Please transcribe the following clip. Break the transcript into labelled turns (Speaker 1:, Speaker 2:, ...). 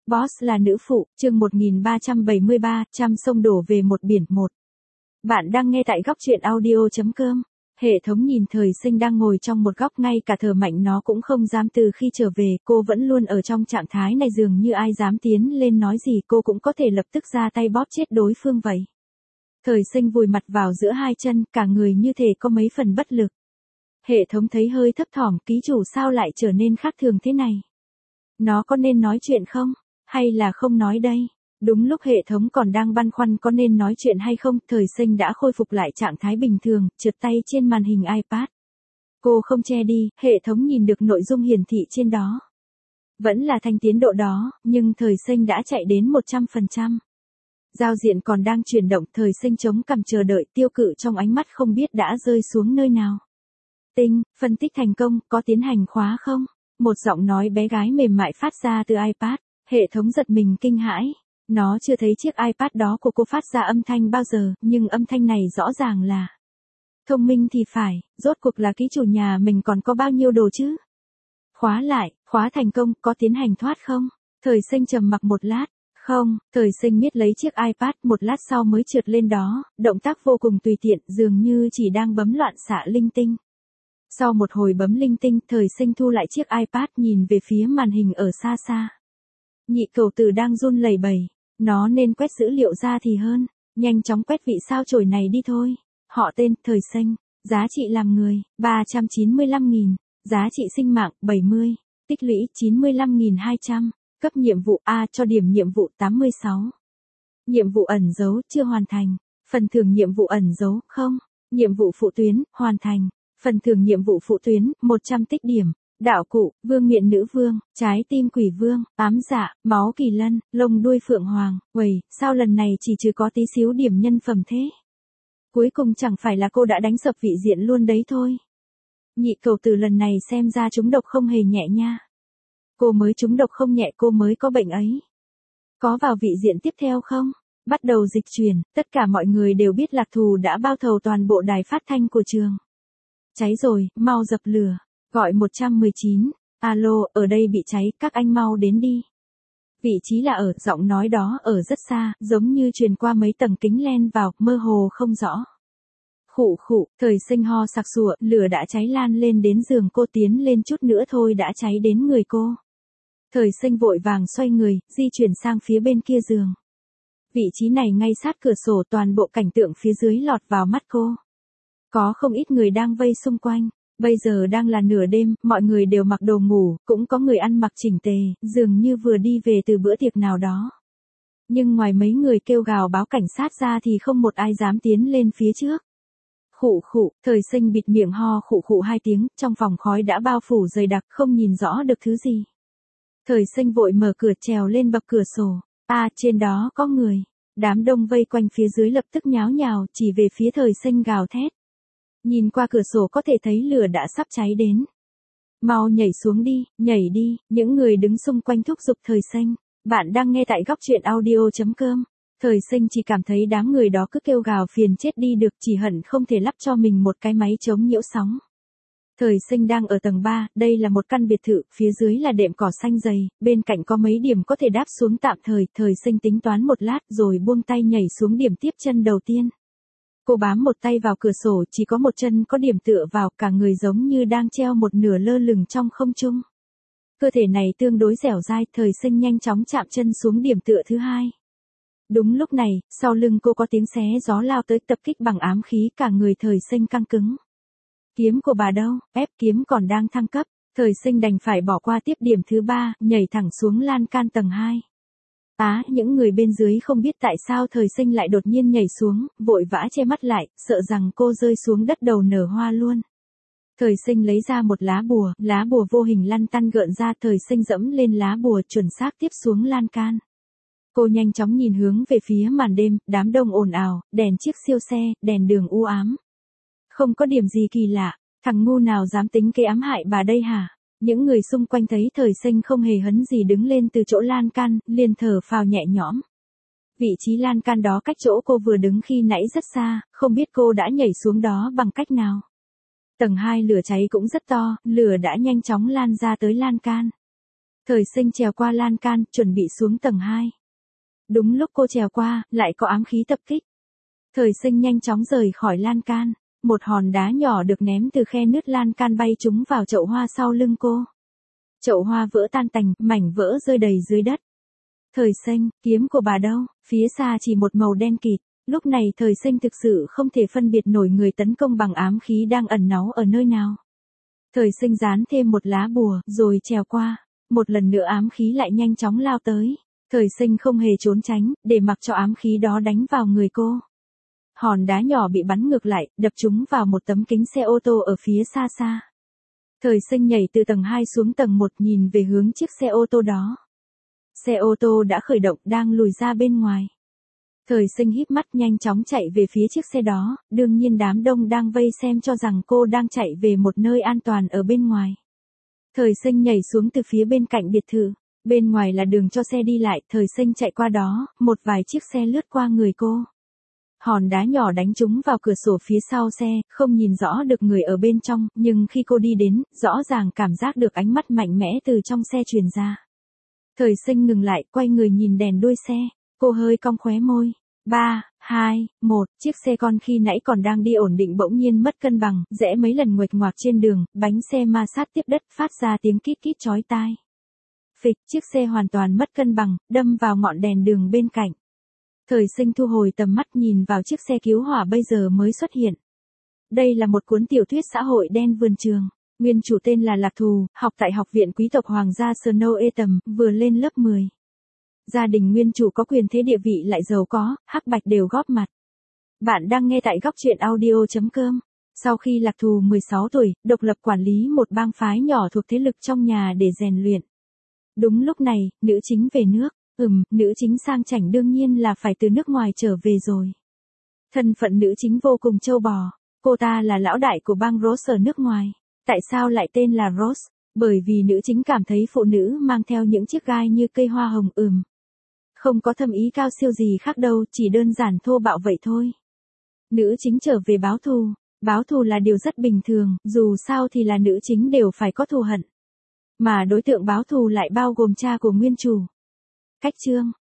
Speaker 1: Boss là nữ phụ, chương 1373, trăm sông đổ về một biển một. Bạn đang nghe tại góc truyện audio.com. Hệ thống nhìn Thời Sinh đang ngồi trong một góc, ngay cả thở mạnh nó cũng không dám. Từ khi trở về, cô vẫn luôn ở trong trạng thái này, dường như ai dám tiến lên nói gì cô cũng có thể lập tức ra tay bóp chết đối phương vậy. Thời Sinh vùi mặt vào giữa hai chân, cả người như thể có mấy phần bất lực. Hệ thống thấy hơi thấp thỏm, ký chủ sao lại trở nên khác thường thế này? Nó có nên nói chuyện không? Hay là không nói đây? Đúng lúc hệ thống còn đang băn khoăn có nên nói chuyện hay không, Thời Sinh đã khôi phục lại trạng thái bình thường, trượt tay trên màn hình iPad. Cô không che đi, hệ thống nhìn được nội dung hiển thị trên đó. Vẫn là thanh tiến độ đó, nhưng Thời Sinh đã chạy đến 100%. Giao diện còn đang chuyển động, Thời Sinh chống cằm chờ đợi, tiêu cự trong ánh mắt không biết đã rơi xuống nơi nào. Tinh, phân tích thành công, có tiến hành khóa không? Một giọng nói bé gái mềm mại phát ra từ iPad, hệ thống giật mình kinh hãi. Nó chưa thấy chiếc iPad đó của cô phát ra âm thanh bao giờ, nhưng âm thanh này rõ ràng là thông minh thì phải, rốt cuộc là ký chủ nhà mình còn có bao nhiêu đồ chứ? Khóa lại, khóa thành công, có tiến hành thoát không? Thời Sinh trầm mặc một lát, không, Thời Sinh miết lấy chiếc iPad, một lát sau mới trượt lên đó, động tác vô cùng tùy tiện, dường như chỉ đang bấm loạn xạ linh tinh. Sau một hồi bấm linh tinh, Thời Sinh thu lại chiếc iPad, nhìn về phía màn hình ở xa xa. Nhị cầu tử đang run lẩy bẩy, nó nên quét dữ liệu ra thì hơn, nhanh chóng quét vị sao chổi này đi thôi. Họ tên, Thời Sinh, giá trị làm người, 395.000, giá trị sinh mạng, 70, tích lũy 95.200, cấp nhiệm vụ A cho điểm nhiệm vụ 86. Nhiệm vụ ẩn dấu, chưa hoàn thành, phần thưởng nhiệm vụ ẩn dấu, không, nhiệm vụ phụ tuyến, hoàn thành. Phần thưởng nhiệm vụ phụ tuyến, 100 tích điểm. Đạo cụ, vương miện nữ vương, trái tim quỷ vương, ám dạ, máu kỳ lân, lông đuôi phượng hoàng. Uầy, sao lần này chỉ có tí xíu điểm nhân phẩm thế? Cuối cùng chẳng phải là cô đã đánh sập vị diện luôn đấy thôi. Nhị cầu tử lần này xem ra trúng độc không hề nhẹ nha. Cô mới trúng độc không nhẹ, cô mới có bệnh ấy. Có vào vị diện tiếp theo không? Bắt đầu dịch chuyển, tất cả mọi người đều biết Lạc Thù đã bao thầu toàn bộ đài phát thanh của trường. Cháy rồi, mau dập lửa. Gọi 119. Alo, ở đây bị cháy, các anh mau đến đi. Vị trí là ở, giọng nói đó ở rất xa, giống như truyền qua mấy tầng kính len vào, mơ hồ không rõ. Khụ khụ, Thời Sinh ho sặc sụa, lửa đã cháy lan lên đến giường cô, tiến lên chút nữa thôi đã cháy đến người cô. Thời Sinh vội vàng xoay người, di chuyển sang phía bên kia giường. Vị trí này ngay sát cửa sổ, toàn bộ cảnh tượng phía dưới lọt vào mắt cô. Có không ít người đang vây xung quanh. Bây giờ đang là nửa đêm, mọi người đều mặc đồ ngủ, cũng có người ăn mặc chỉnh tề, dường như vừa đi về từ bữa tiệc nào đó. Nhưng ngoài mấy người kêu gào báo cảnh sát ra thì không một ai dám tiến lên phía trước. Khụ khụ, Thời Sinh bịt miệng ho khụ khụ 2 tiếng, trong phòng khói đã bao phủ dày đặc, không nhìn rõ được thứ gì. Thời Sinh vội mở cửa trèo lên bậc cửa sổ. Trên đó có người. Đám đông vây quanh phía dưới lập tức nháo nhào, chỉ về phía Thời Sinh gào thét. Nhìn qua cửa sổ có thể thấy lửa đã sắp cháy đến. Mau nhảy xuống đi, nhảy đi, những người đứng xung quanh thúc giục Thời Sinh. Bạn đang nghe tại góc truyện audio.com. Thời Sinh chỉ cảm thấy đám người đó cứ kêu gào phiền chết đi được, chỉ hận không thể lắp cho mình một cái máy chống nhiễu sóng. Thời Sinh đang ở tầng 3, đây là một căn biệt thự, phía dưới là đệm cỏ xanh dày, bên cạnh có mấy điểm có thể đáp xuống tạm thời. Thời Sinh tính toán một lát rồi buông tay nhảy xuống điểm tiếp chân đầu tiên. Cô bám một tay vào cửa sổ, chỉ có một chân có điểm tựa vào, cả người giống như đang treo một nửa lơ lửng trong không trung. Cơ thể này tương đối dẻo dai, Thời Sinh nhanh chóng chạm chân xuống điểm tựa thứ hai. Đúng lúc này, sau lưng cô có tiếng xé gió lao tới, tập kích bằng ám khí, cả người Thời Sinh căng cứng. Kiếm của bà đâu? Ép kiếm còn đang thăng cấp, Thời Sinh đành phải bỏ qua tiếp điểm thứ 3, nhảy thẳng xuống lan can tầng 2. Những người bên dưới không biết tại sao Thời Sinh lại đột nhiên nhảy xuống, vội vã che mắt lại, sợ rằng cô rơi xuống đất đầu nở hoa luôn. Thời Sinh lấy ra một lá bùa vô hình lăn tăn gợn ra, Thời Sinh dẫm lên lá bùa chuẩn xác tiếp xuống lan can. Cô nhanh chóng nhìn hướng về phía màn đêm, đám đông ồn ào, đèn chiếc siêu xe, đèn đường u ám. Không có điểm gì kỳ lạ, thằng ngu nào dám tính kế ám hại bà đây hả? Những người xung quanh thấy Thời Sinh không hề hấn gì đứng lên từ chỗ lan can, liền thở phào nhẹ nhõm. Vị trí lan can đó cách chỗ cô vừa đứng khi nãy rất xa, không biết cô đã nhảy xuống đó bằng cách nào. Tầng 2 lửa cháy cũng rất to, lửa đã nhanh chóng lan ra tới lan can. Thời Sinh trèo qua lan can, chuẩn bị xuống tầng 2. Đúng lúc cô trèo qua, lại có ám khí tập kích. Thời Sinh nhanh chóng rời khỏi lan can, một hòn đá nhỏ được ném từ khe nứt lan can bay trúng vào chậu hoa sau lưng cô. Chậu hoa vỡ tan tành, mảnh vỡ rơi đầy dưới đất. Thời Sinh, kiếm của bà đâu? Phía xa chỉ một màu đen kịt. Lúc này Thời Sinh thực sự không thể phân biệt nổi người tấn công bằng ám khí đang ẩn náu ở nơi nào. Thời Sinh dán thêm một lá bùa, rồi trèo qua. Một lần nữa ám khí lại nhanh chóng lao tới. Thời Sinh không hề trốn tránh, để mặc cho ám khí đó đánh vào người cô. Hòn đá nhỏ bị bắn ngược lại, đập trúng vào một tấm kính xe ô tô ở phía xa xa. Thời Sinh nhảy từ tầng 2 xuống tầng 1 nhìn về hướng chiếc xe ô tô đó. Xe ô tô đã khởi động, đang lùi ra bên ngoài. Thời Sinh híp mắt nhanh chóng chạy về phía chiếc xe đó, đương nhiên đám đông đang vây xem cho rằng cô đang chạy về một nơi an toàn ở bên ngoài. Thời Sinh nhảy xuống từ phía bên cạnh biệt thự, bên ngoài là đường cho xe đi lại, Thời Sinh chạy qua đó, một vài chiếc xe lướt qua người cô. Hòn đá nhỏ đánh trúng vào cửa sổ phía sau xe, không nhìn rõ được người ở bên trong, nhưng khi cô đi đến, rõ ràng cảm giác được ánh mắt mạnh mẽ từ trong xe truyền ra. Thời Sinh ngừng lại, quay người nhìn đèn đuôi xe, cô hơi cong khóe môi. 3, 2, 1, chiếc xe con khi nãy còn đang đi ổn định bỗng nhiên mất cân bằng, rẽ mấy lần nguệch ngoạc trên đường, bánh xe ma sát tiếp đất, phát ra tiếng kít kít chói tai. Phịch, chiếc xe hoàn toàn mất cân bằng, đâm vào ngọn đèn đường bên cạnh. Thời Sinh thu hồi tầm mắt nhìn vào chiếc xe cứu hỏa bây giờ mới xuất hiện. Đây là một cuốn tiểu thuyết xã hội đen vườn trường. Nguyên chủ tên là Lạc Thù, học tại Học viện Quý tộc Hoàng gia Snow Etam, vừa lên lớp 10. Gia đình nguyên chủ có quyền thế địa vị lại giàu có, hắc bạch đều góp mặt. Bạn đang nghe tại góc truyện audio.com. Sau khi Lạc Thù 16 tuổi, độc lập quản lý một bang phái nhỏ thuộc thế lực trong nhà để rèn luyện. Đúng lúc này, nữ chính về nước. Nữ chính sang chảnh đương nhiên là phải từ nước ngoài trở về rồi. Thân phận nữ chính vô cùng trâu bò. Cô ta là lão đại của bang Rose ở nước ngoài. Tại sao lại tên là Rose? Bởi vì nữ chính cảm thấy phụ nữ mang theo những chiếc gai như cây hoa hồng không có thâm ý cao siêu gì khác đâu, chỉ đơn giản thô bạo vậy thôi. Nữ chính trở về báo thù. Báo thù là điều rất bình thường, dù sao thì là nữ chính đều phải có thù hận. Mà đối tượng báo thù lại bao gồm cha của nguyên chủ. Cách chương